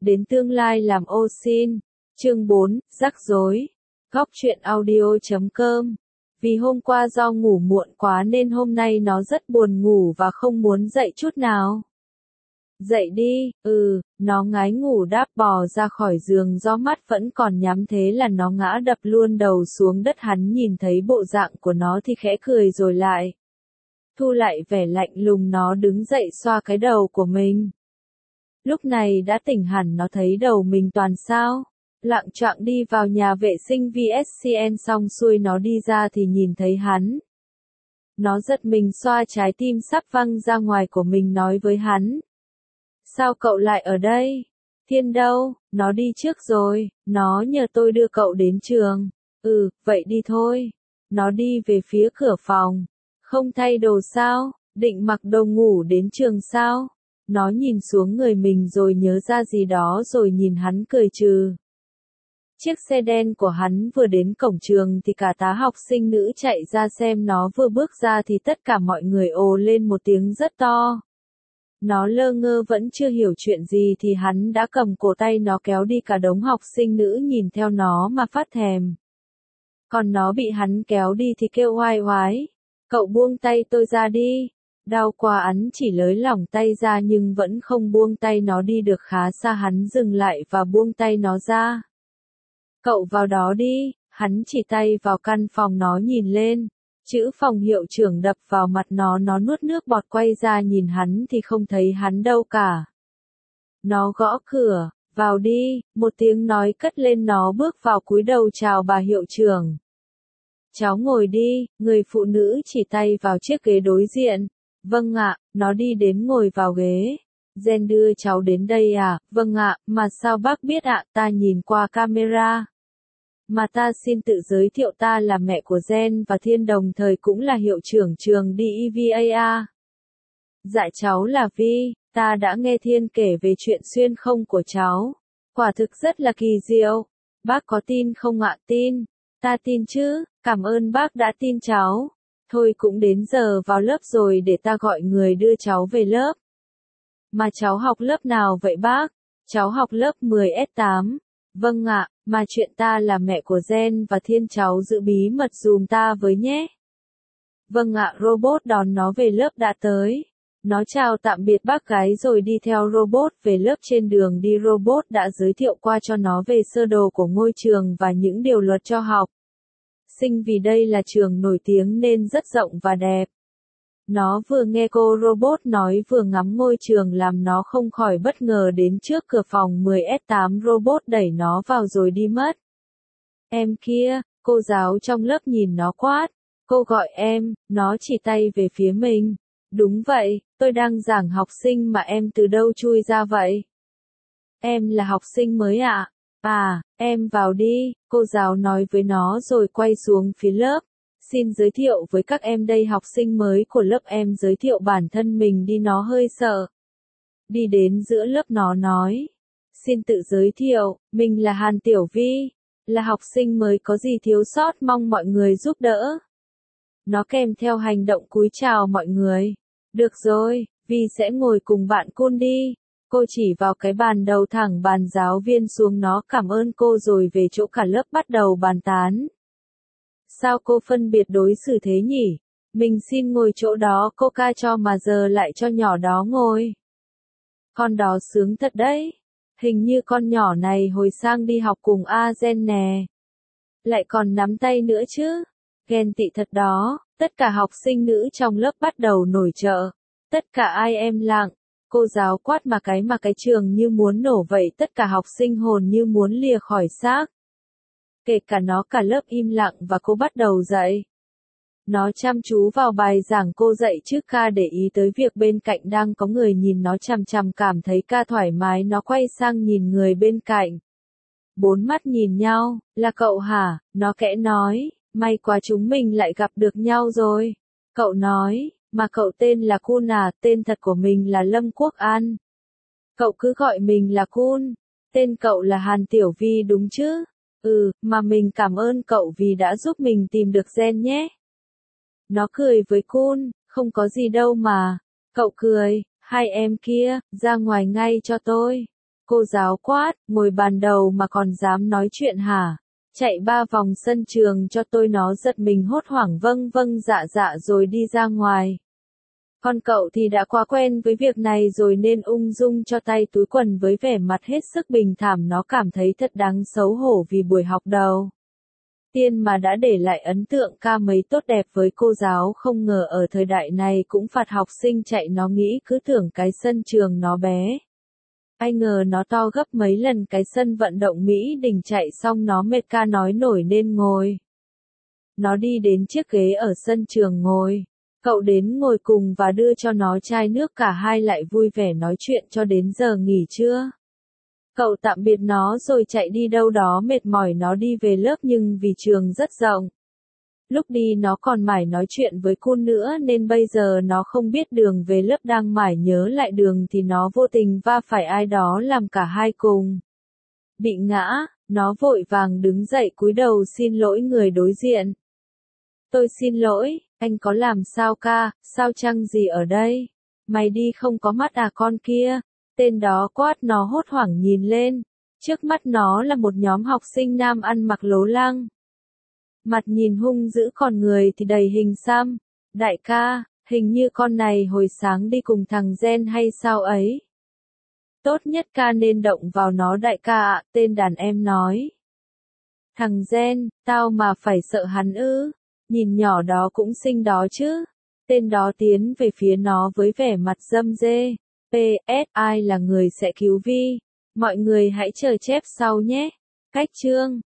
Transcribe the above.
đến tương lai làm ô xin. Chương 4, rắc rối. Góc truyện audio.com. Vì hôm qua do ngủ muộn quá nên hôm nay nó rất buồn ngủ và không muốn dậy chút nào. Dậy đi, nó ngái ngủ đáp bò ra khỏi giường do mắt vẫn còn nhắm thế là nó ngã đập luôn đầu xuống đất. Hắn nhìn thấy bộ dạng của nó thì khẽ cười rồi lại. Thu lại vẻ lạnh lùng, nó đứng dậy xoa cái đầu của mình. Lúc này đã tỉnh hẳn, nó thấy đầu mình toàn sao. Lạng choạng đi vào nhà vệ sinh VSCN xong xuôi nó đi ra thì nhìn thấy hắn. Nó giật mình xoa trái tim sắp văng ra ngoài của mình nói với hắn. Sao cậu lại ở đây? Thiên đâu? Nó đi trước rồi, nó nhờ tôi đưa cậu đến trường. Vậy đi thôi. Nó đi về phía cửa phòng. Không thay đồ sao? Định mặc đồ ngủ đến trường sao? Nó nhìn xuống người mình rồi nhớ ra gì đó rồi nhìn hắn cười trừ. Chiếc xe đen của hắn vừa đến cổng trường thì cả tá học sinh nữ chạy ra xem. Nó vừa bước ra thì tất cả mọi người ồ lên một tiếng rất to. Nó lơ ngơ vẫn chưa hiểu chuyện gì thì hắn đã cầm cổ tay nó kéo đi. Cả đống học sinh nữ nhìn theo nó mà phát thèm. Còn nó bị hắn kéo đi thì kêu oai oái. Cậu buông tay tôi ra đi. Đau quá, hắn chỉ lới lỏng tay ra nhưng vẫn không buông tay nó đi được khá xa. Hắn dừng lại và buông tay nó ra. Cậu vào đó đi, hắn chỉ tay vào căn phòng. Nó nhìn lên. Chữ phòng hiệu trưởng đập vào mặt nó nuốt nước bọt quay ra nhìn hắn thì không thấy hắn đâu cả. Nó gõ cửa, vào đi, một tiếng nói cất lên. Nó bước vào cúi đầu chào bà hiệu trưởng. Cháu ngồi đi, người phụ nữ chỉ tay vào chiếc ghế đối diện. Vâng ạ, nó đi đến ngồi vào ghế. Jen đưa cháu đến đây à? Vâng ạ, mà sao bác biết ạ? Ta nhìn qua camera. Mà ta xin tự giới thiệu, ta là mẹ của Jen và Thiên, đồng thời cũng là hiệu trưởng trường DEVA. Dạ cháu là Vi, ta đã nghe Thiên kể về chuyện xuyên không của cháu. Quả thực rất là kỳ diệu. Bác có tin không ạ? Tin. Ta tin chứ, cảm ơn bác đã tin cháu. Thôi cũng đến giờ vào lớp rồi, để ta gọi người đưa cháu về lớp. Mà cháu học lớp nào vậy bác? Cháu học lớp 10S8. Vâng ạ, mà chuyện ta là mẹ của Jen và Thiên, cháu giữ bí mật dùm ta với nhé. Vâng ạ. Robot đón nó về lớp đã tới. Nó chào tạm biệt bác gái rồi đi theo robot về lớp. Trên đường đi, robot đã giới thiệu qua cho nó về sơ đồ của ngôi trường và những điều luật cho học sinh, vì đây là trường nổi tiếng nên rất rộng và đẹp. Nó vừa nghe cô robot nói vừa ngắm ngôi trường làm nó không khỏi bất ngờ. Đến trước cửa phòng 10S8, robot đẩy nó vào rồi đi mất. Em kia, cô giáo trong lớp nhìn nó quát. Cô gọi em, nó chỉ tay về phía mình. Đúng vậy, tôi đang giảng học sinh mà em từ đâu chui ra vậy? Em là học sinh mới ạ. À, em vào đi, cô giáo nói với nó rồi quay xuống phía lớp. Xin giới thiệu với các em, đây học sinh mới của lớp em. Giới thiệu bản thân mình đi, nó hơi sợ. Đi đến giữa lớp nó nói. Xin tự giới thiệu, mình là Hàn Tiểu Vi, là học sinh mới, có gì thiếu sót mong mọi người giúp đỡ. Nó kèm theo hành động cúi chào mọi người. Được rồi, Vi sẽ ngồi cùng bạn Cun đi. Cô chỉ vào cái bàn đầu thẳng bàn giáo viên xuống. Nó cảm ơn cô rồi về chỗ. Cả lớp bắt đầu bàn tán. Sao cô phân biệt đối xử thế nhỉ? Mình xin ngồi chỗ đó cô ca cho mà giờ lại cho nhỏ đó ngồi. Con đó sướng thật đấy. Hình như con nhỏ này hồi sang đi học cùng Jen nè. Lại còn nắm tay nữa chứ. Ghen tị thật đó. Tất cả học sinh nữ trong lớp bắt đầu nổi trợ. Tất cả ai em lặng. Cô giáo quát mà cái trường như muốn nổ vậy. Tất cả học sinh hồn như muốn lìa khỏi xác. Kể cả nó. Cả lớp im lặng và cô bắt đầu dạy. Nó chăm chú vào bài giảng cô dạy trước ca, để ý tới việc bên cạnh đang có người nhìn nó chằm chằm. Cảm thấy ca thoải mái, nó quay sang nhìn người bên cạnh. Bốn mắt nhìn nhau. Là cậu hả? Nó khẽ nói. May quá chúng mình lại gặp được nhau rồi. Cậu nói. Mà cậu tên là Kun à? Tên thật của mình là Lâm Quốc An. Cậu cứ gọi mình là Kun. Tên cậu là Hàn Tiểu Vi đúng chứ? Mà mình cảm ơn cậu vì đã giúp mình tìm được Jen nhé. Nó cười với Kun. Không có gì đâu mà. Cậu cười. Hai em kia, ra ngoài ngay cho tôi. cô giáo quát, ngồi bàn đầu mà còn dám nói chuyện hả? Chạy 3 vòng sân trường cho tôi. Nó giật mình hốt hoảng vâng vâng dạ dạ rồi đi ra ngoài. Còn cậu thì đã quá quen với việc này rồi nên ung dung cho tay túi quần với vẻ mặt hết sức bình thản. Nó cảm thấy thật đáng xấu hổ vì buổi học đầu tiên mà đã để lại ấn tượng ca mấy tốt đẹp với cô giáo, không ngờ ở thời đại này cũng phạt học sinh chạy. Nó nghĩ cứ tưởng cái sân trường nó bé, ai ngờ nó to gấp mấy lần cái sân vận động Mỹ Đình. Chạy xong nó mệt ca nói nổi nên ngồi. Nó đi đến chiếc ghế ở sân trường ngồi. Cậu đến ngồi cùng và đưa cho nó chai nước, cả hai lại vui vẻ nói chuyện cho đến giờ nghỉ trưa. Cậu tạm biệt nó rồi chạy đi đâu đó mệt mỏi. Nó đi về lớp nhưng vì trường rất rộng, lúc đi nó còn mải nói chuyện với Kun nữa nên bây giờ nó không biết đường về lớp. Đang mải nhớ lại đường thì nó vô tình va phải ai đó làm cả hai cùng bị ngã. Nó vội vàng đứng dậy cúi đầu xin lỗi người đối diện. Tôi xin lỗi, anh có làm sao ca, sao chăng gì ở đây? Mày đi không có mắt à con kia? Tên đó quát. Nó hốt hoảng nhìn lên. Trước mắt nó là một nhóm học sinh nam ăn mặc lố lăng. Mặt nhìn hung dữ còn người thì đầy hình xăm. Đại ca, hình như con này hồi sáng đi cùng thằng Gen hay sao ấy? Tốt nhất ca nên động vào nó đại ca ạ, tên đàn em nói. Thằng Gen, tao mà phải sợ hắn ư? Nhìn nhỏ đó cũng xinh đó chứ. Tên đó tiến về phía nó với vẻ mặt râm rê. PS, ai là người sẽ cứu Vi? Mọi người hãy chờ chép sau nhé. Cách chương